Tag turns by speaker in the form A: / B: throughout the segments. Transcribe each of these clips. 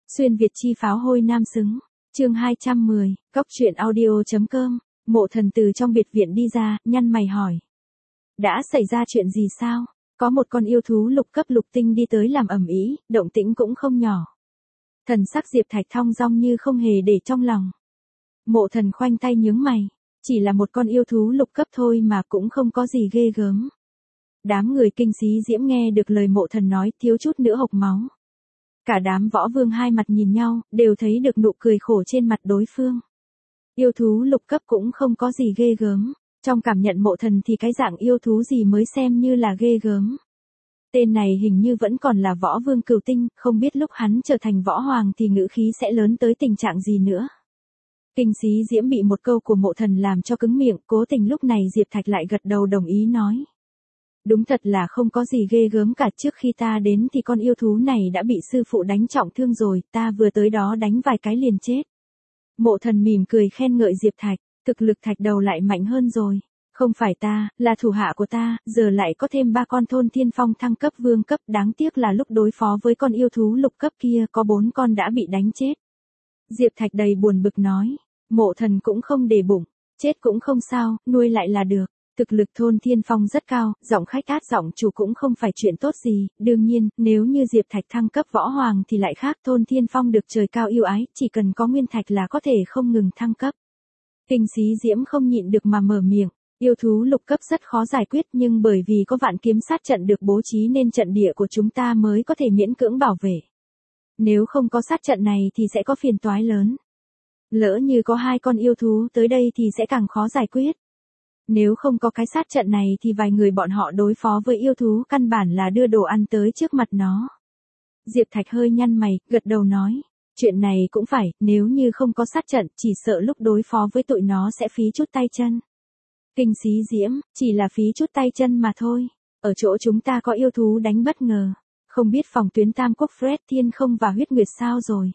A: Xuyên Việt chi pháo hôi nam xứng. Chương 210, Cóc truyện audio.com. Mộ Thần từ trong biệt viện đi ra, nhăn mày hỏi. Đã xảy ra chuyện gì sao? Có một con yêu thú lục cấp lục tinh đi tới làm ầm ĩ, động tĩnh cũng không nhỏ. Thần sắc Diệp Thạch thong dong như không hề để trong lòng. Mộ Thần khoanh tay nhướng mày. Chỉ là một con yêu thú lục cấp thôi mà cũng không có gì ghê gớm. Đám người Kinh Xí Diễm nghe được lời Mộ Thần nói thiếu chút nữa hộc máu. Cả đám võ vương hai mặt nhìn nhau, đều thấy được nụ cười khổ trên mặt đối phương. Yêu thú lục cấp cũng không có gì ghê gớm. Trong cảm nhận Mộ Thần thì cái dạng yêu thú gì mới xem như là ghê gớm. Tên này hình như vẫn còn là võ vương cửu tinh, không biết lúc hắn trở thành võ hoàng thì ngữ khí sẽ lớn tới tình trạng gì nữa. Kinh Xí Diễm bị một câu của Mộ Thần làm cho cứng miệng, cố tình lúc này Diệp Thạch lại gật đầu đồng ý nói. Đúng thật là không có gì ghê gớm cả, trước khi ta đến thì con yêu thú này đã bị sư phụ đánh trọng thương rồi, ta vừa tới đó đánh vài cái liền chết. Mộ Thần mỉm cười khen ngợi Diệp Thạch, thực lực Thạch đầu lại mạnh hơn rồi. Không phải ta, là thủ hạ của ta, giờ lại có thêm 3 con thôn thiên phong thăng cấp vương cấp, đáng tiếc là lúc đối phó với con yêu thú lục cấp kia có 4 con đã bị đánh chết. Diệp Thạch đầy buồn bực nói, Mộ Thần cũng không để bụng, chết cũng không sao, nuôi lại là được. Thực lực thôn thiên phong rất cao, giọng khách át giọng chủ cũng không phải chuyện tốt gì, đương nhiên, nếu như Diệp Thạch thăng cấp võ hoàng thì lại khác, thôn thiên phong được trời cao yêu ái, chỉ cần có nguyên thạch là có thể không ngừng thăng cấp. Kinh Xí Diễm không nhịn được mà mở miệng, yêu thú lục cấp rất khó giải quyết nhưng bởi vì có vạn kiếm sát trận được bố trí nên trận địa của chúng ta mới có thể miễn cưỡng bảo vệ. Nếu không có sát trận này thì sẽ có phiền toái lớn. Lỡ như có 2 con yêu thú tới đây thì sẽ càng khó giải quyết. Nếu không có cái sát trận này thì vài người bọn họ đối phó với yêu thú căn bản là đưa đồ ăn tới trước mặt nó. Diệp Thạch hơi nhăn mày, gật đầu nói. Chuyện này cũng phải, nếu như không có sát trận, chỉ sợ lúc đối phó với tụi nó sẽ phí chút tay chân. Kinh Xí Diễm, chỉ là phí chút tay chân mà thôi. Ở chỗ chúng ta có yêu thú đánh bất ngờ. Không biết phòng tuyến Tam Quốc Fred Thiên Không và Huyết Nguyệt sao rồi?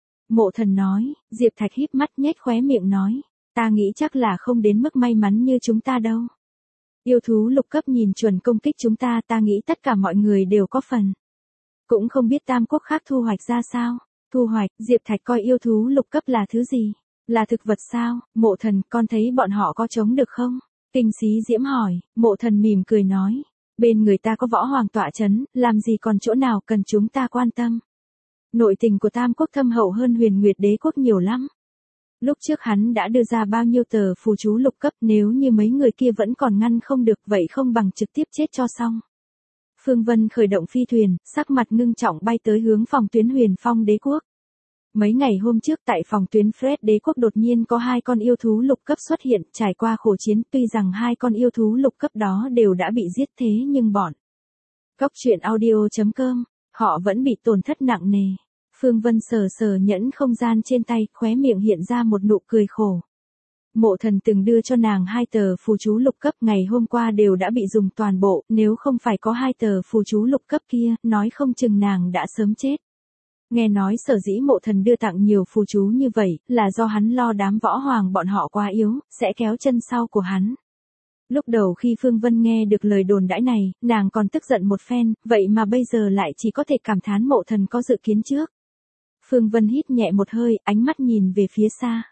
A: Mộ Thần nói, Diệp Thạch híp mắt nhếch khóe miệng nói. Ta nghĩ chắc là không đến mức may mắn như chúng ta đâu. Yêu thú lục cấp nhìn chuẩn công kích chúng ta, ta nghĩ tất cả mọi người đều có phần. Cũng không biết Tam Quốc khác thu hoạch ra sao. Thu hoạch, Diệp Thạch coi yêu thú lục cấp là thứ gì? Là thực vật sao? Mộ Thần, con thấy bọn họ có chống được không? Kinh Xí Diễm hỏi, Mộ Thần mỉm cười nói. Bên người ta có võ hoàng tọa chấn, làm gì còn chỗ nào cần chúng ta quan tâm. Nội tình của Tam Quốc thâm hậu hơn Huyền Nguyệt Đế Quốc nhiều lắm. Lúc trước hắn đã đưa ra bao nhiêu tờ phù chú lục cấp, nếu như mấy người kia vẫn còn ngăn không được vậy không bằng trực tiếp chết cho xong. Phương Vân khởi động phi thuyền, sắc mặt ngưng trọng bay tới hướng phòng tuyến Huyền Phong Đế Quốc. Mấy ngày hôm trước tại phòng tuyến Fred Đế Quốc đột nhiên có 2 con yêu thú lục cấp xuất hiện, trải qua khổ chiến, tuy rằng 2 con yêu thú lục cấp đó đều đã bị giết thế nhưng bọn Cóc truyện audio.com, họ vẫn bị tổn thất nặng nề. Phương Vân sờ sờ nhẫn không gian trên tay, khóe miệng hiện ra một nụ cười khổ. Mộ Thần từng đưa cho nàng 2 tờ phù chú lục cấp, ngày hôm qua đều đã bị dùng toàn bộ, nếu không phải có 2 tờ phù chú lục cấp kia, nói không chừng nàng đã sớm chết. Nghe nói sở dĩ Mộ Thần đưa tặng nhiều phù chú như vậy, là do hắn lo đám võ hoàng bọn họ quá yếu, sẽ kéo chân sau của hắn. Lúc đầu khi Phương Vân nghe được lời đồn đãi này, nàng còn tức giận một phen, vậy mà bây giờ lại chỉ có thể cảm thán Mộ Thần có dự kiến trước. Phương Vân hít nhẹ một hơi, ánh mắt nhìn về phía xa.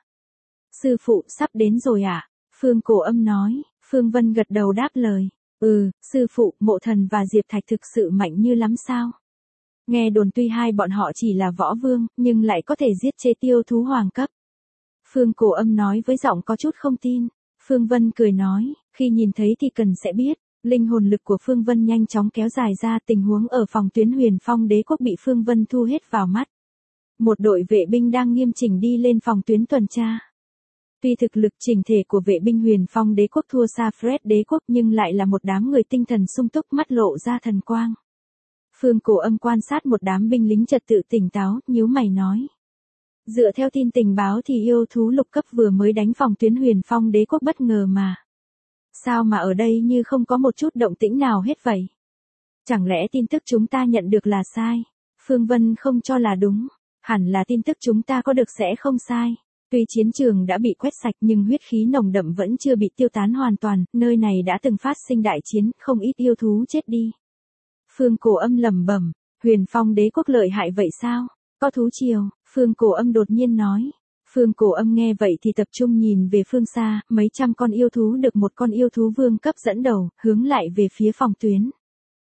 A: Sư phụ, sắp đến rồi à? Phương Cổ Âm nói. Phương Vân gật đầu đáp lời. Sư phụ, Mộ Thần và Diệp Thạch thực sự mạnh như lắm sao? Nghe đồn tuy hai bọn họ chỉ là võ vương, nhưng lại có thể giết chết yêu thú hoàng cấp. Phương Cổ Âm nói với giọng có chút không tin. Phương Vân cười nói, khi nhìn thấy thì cần sẽ biết. Linh hồn lực của Phương Vân nhanh chóng kéo dài ra, tình huống ở phòng tuyến Huyền Phong Đế Quốc bị Phương Vân thu hết vào mắt. Một đội vệ binh đang nghiêm chỉnh đi lên phòng tuyến tuần tra. Tuy thực lực chỉnh thể của vệ binh Huyền Phong Đế Quốc thua xa Fred Đế Quốc nhưng lại là một đám người tinh thần sung túc, mắt lộ ra thần quang. Phương Cổ Âm quan sát một đám binh lính trật tự tỉnh táo, nhíu mày nói. Dựa theo tin tình báo thì yêu thú lục cấp vừa mới đánh phòng tuyến Huyền Phong Đế Quốc bất ngờ mà. Sao mà ở đây như không có một chút động tĩnh nào hết vậy? Chẳng lẽ tin tức chúng ta nhận được là sai? Phương Vân không cho là đúng. Hẳn là tin tức chúng ta có được sẽ không sai. Tuy chiến trường đã bị quét sạch nhưng huyết khí nồng đậm vẫn chưa bị tiêu tán hoàn toàn, nơi này đã từng phát sinh đại chiến, không ít yêu thú chết đi. Phương Cổ Âm lẩm bẩm, Huyền Phong Đế Quốc lợi hại vậy sao? Có thú triều, Phương Cổ Âm đột nhiên nói. Phương Cổ Âm nghe vậy thì tập trung nhìn về phương xa, mấy trăm con yêu thú được một con yêu thú vương cấp dẫn đầu, hướng lại về phía phòng tuyến.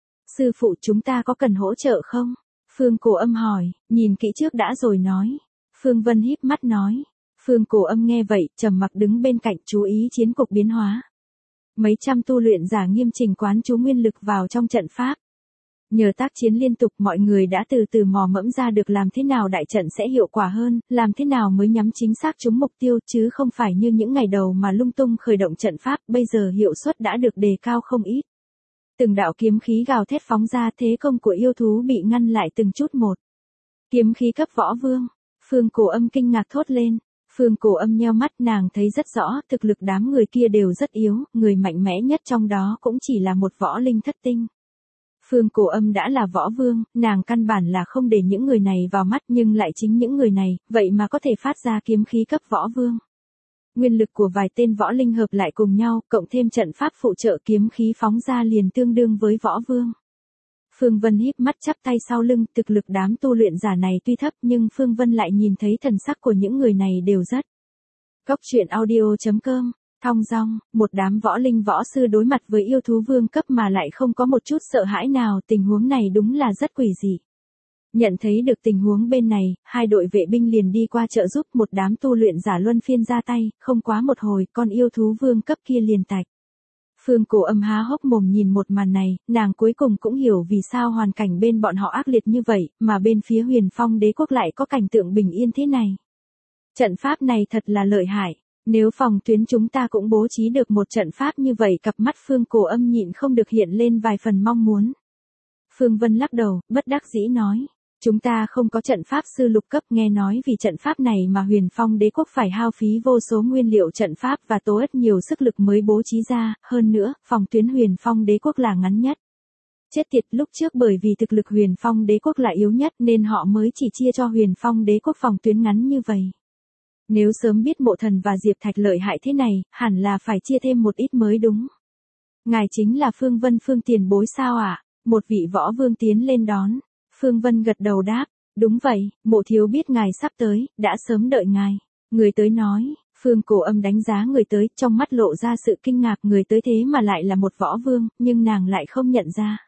A: Sư phụ, chúng ta có cần hỗ trợ không? Phương Cổ Âm hỏi, nhìn kỹ trước đã rồi nói. Phương Vân híp mắt nói. Phương Cổ Âm nghe vậy, trầm mặc đứng bên cạnh chú ý chiến cục biến hóa. Mấy trăm tu luyện giả nghiêm chỉnh quán chú nguyên lực vào trong trận pháp. Nhờ tác chiến liên tục, mọi người đã từ từ mò mẫm ra được làm thế nào đại trận sẽ hiệu quả hơn, làm thế nào mới nhắm chính xác trúng mục tiêu, chứ không phải như những ngày đầu mà lung tung khởi động trận pháp, bây giờ hiệu suất đã được đề cao không ít. Từng đạo kiếm khí gào thét phóng ra, thế công của yêu thú bị ngăn lại từng chút một. Kiếm khí cấp võ vương. Phương Cổ Âm kinh ngạc thốt lên. Phương Cổ Âm nheo mắt, nàng thấy rất rõ, thực lực đám người kia đều rất yếu, người mạnh mẽ nhất trong đó cũng chỉ là một võ linh thất tinh. Phương Cổ Âm đã là võ vương, nàng căn bản là không để những người này vào mắt, nhưng lại chính những người này, vậy mà có thể phát ra kiếm khí cấp võ vương. Nguyên lực của vài tên võ linh hợp lại cùng nhau, cộng thêm trận pháp phụ trợ, kiếm khí phóng ra liền tương đương với võ vương. Phương Vân híp mắt chắp tay sau lưng, thực lực đám tu luyện giả này tuy thấp nhưng Phương Vân lại nhìn thấy thần sắc của những người này đều rất. Góc truyện audio.com, thong dong, một đám võ linh võ sư đối mặt với yêu thú vương cấp mà lại không có một chút sợ hãi nào, tình huống này đúng là rất quỷ dị. Nhận thấy được tình huống bên này, hai đội vệ binh liền đi qua trợ giúp, một đám tu luyện giả luân phiên ra tay, không quá một hồi, con yêu thú vương cấp kia liền tạch. Phương Cổ Âm há hốc mồm nhìn một màn này, nàng cuối cùng cũng hiểu vì sao hoàn cảnh bên bọn họ ác liệt như vậy, mà bên phía Huyền Phong Đế quốc lại có cảnh tượng bình yên thế này. Trận pháp này thật là lợi hại, nếu phòng tuyến chúng ta cũng bố trí được một trận pháp như vậy, cặp mắt Phương Cổ Âm nhịn không được hiện lên vài phần mong muốn. Phương Vân lắc đầu, bất đắc dĩ nói. Chúng ta không có trận pháp sư lục cấp, nghe nói vì trận pháp này mà Huyền Phong Đế quốc phải hao phí vô số nguyên liệu trận pháp và tốn rất nhiều sức lực mới bố trí ra, hơn nữa, phòng tuyến Huyền Phong Đế quốc là ngắn nhất. Chết tiệt, lúc trước bởi vì thực lực Huyền Phong Đế quốc là yếu nhất nên họ mới chỉ chia cho Huyền Phong Đế quốc phòng tuyến ngắn như vậy. Nếu sớm biết Mộ Thần và Diệp Thạch lợi hại thế này, hẳn là phải chia thêm một ít mới đúng. Ngài chính là Phương Vân Phương tiền bối sao ạ? Một vị võ vương tiến lên đón. Phương Vân gật đầu đáp, đúng vậy, Mộ thiếu biết ngài sắp tới, đã sớm đợi ngài. Người tới nói, Phương Cổ Âm đánh giá người tới, trong mắt lộ ra sự kinh ngạc, người tới thế mà lại là một võ vương, nhưng nàng lại không nhận ra.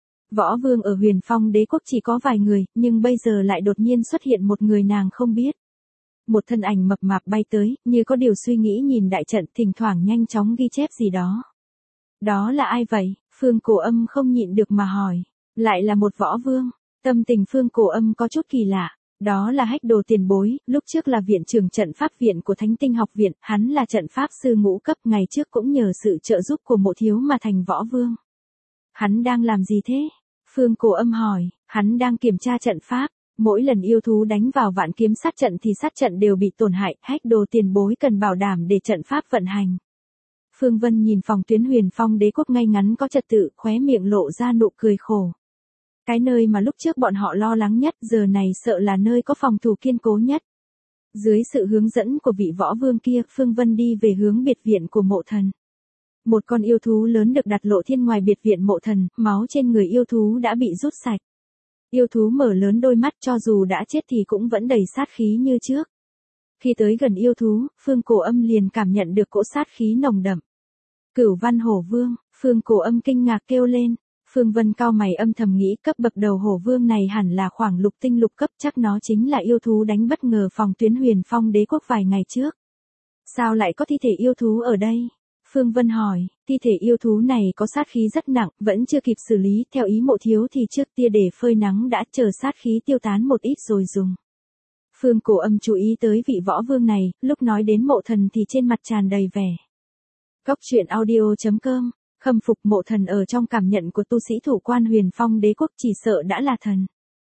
A: Võ vương ở Huyền Phong Đế quốc chỉ có vài người, nhưng bây giờ lại đột nhiên xuất hiện một người nàng không biết. Một thân ảnh mập mạp bay tới, như có điều suy nghĩ nhìn đại trận, thỉnh thoảng nhanh chóng ghi chép gì đó. Đó là ai vậy? Phương Cổ Âm không nhịn được mà hỏi. Lại là một võ vương. Tâm tình Phương Cổ Âm có chút kỳ lạ. Đó là Hách Đồ tiền bối, lúc trước là viện trưởng trận pháp viện của Thánh Tinh học viện, hắn là trận pháp sư ngũ cấp, ngày trước cũng nhờ sự trợ giúp của Mộ thiếu mà thành võ vương. Hắn đang làm gì thế? Phương Cổ Âm hỏi. Hắn đang kiểm tra trận pháp. Mỗi lần yêu thú đánh vào vạn kiếm sát trận thì sát trận đều bị tổn hại, Hách Đồ tiền bối cần bảo đảm để trận pháp vận hành. Phương Vân nhìn phòng tuyến Huyền Phong Đế quốc ngay ngắn có trật tự, khóe miệng lộ ra nụ cười khổ. Cái nơi mà lúc trước bọn họ lo lắng nhất, giờ này sợ là nơi có phòng thủ kiên cố nhất. Dưới sự hướng dẫn của vị võ vương kia, Phương Vân đi về hướng biệt viện của Mộ Thần. Một con yêu thú lớn được đặt lộ thiên ngoài biệt viện Mộ Thần, máu trên người yêu thú đã bị rút sạch. Yêu thú mở lớn đôi mắt, cho dù đã chết thì cũng vẫn đầy sát khí như trước. Khi tới gần yêu thú, Phương Cổ Âm liền cảm nhận được cỗ sát khí nồng đậm. Cửu Văn Hổ Vương, Phương Cổ Âm kinh ngạc kêu lên. Phương Vân cao mày âm thầm nghĩ, cấp bậc đầu hổ vương này hẳn là khoảng lục tinh lục cấp, chắc nó chính là yêu thú đánh bất ngờ phòng tuyến Huyền Phong Đế quốc vài ngày trước. Sao lại có thi thể yêu thú ở đây? Phương Vân hỏi, thi thể yêu thú này có sát khí rất nặng, vẫn chưa kịp xử lý, theo ý Mộ thiếu thì trước tia để phơi nắng đã, chờ sát khí tiêu tán một ít rồi dùng. Phương Cổ Âm chú ý tới vị võ vương này, lúc nói đến Mộ Thần thì trên mặt tràn đầy vẻ. Góc truyện audio.com, khâm phục Mộ Thần ở trong cảm nhận của tu sĩ thủ quan Huyền Phong Đế quốc chỉ sợ đã là thần.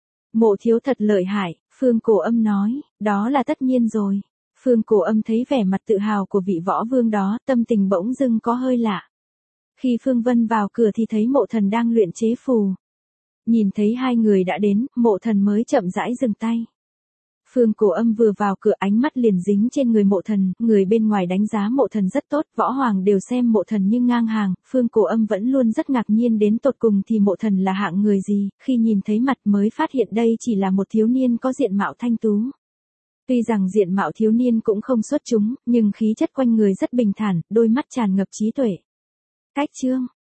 A: Mộ thiếu thật lợi hại, Phương Cổ Âm nói, đó là tất nhiên rồi. Phương Cổ Âm thấy vẻ mặt tự hào của vị võ vương đó, tâm tình bỗng dưng có hơi lạ. Khi Phương Vân vào cửa thì thấy Mộ Thần đang luyện chế phù. Nhìn thấy hai người đã đến, Mộ Thần mới chậm rãi dừng tay. Phương Cổ Âm vừa vào cửa ánh mắt liền dính trên người Mộ Thần, người bên ngoài đánh giá Mộ Thần rất tốt, võ hoàng đều xem Mộ Thần như ngang hàng, Phương Cổ Âm vẫn luôn rất ngạc nhiên đến tột cùng thì Mộ Thần là hạng người gì, khi nhìn thấy mặt mới phát hiện đây chỉ là một thiếu niên có diện mạo thanh tú. Tuy rằng diện mạo thiếu niên cũng không xuất chúng, nhưng khí chất quanh người rất bình thản, đôi mắt tràn ngập trí tuệ. Cách chương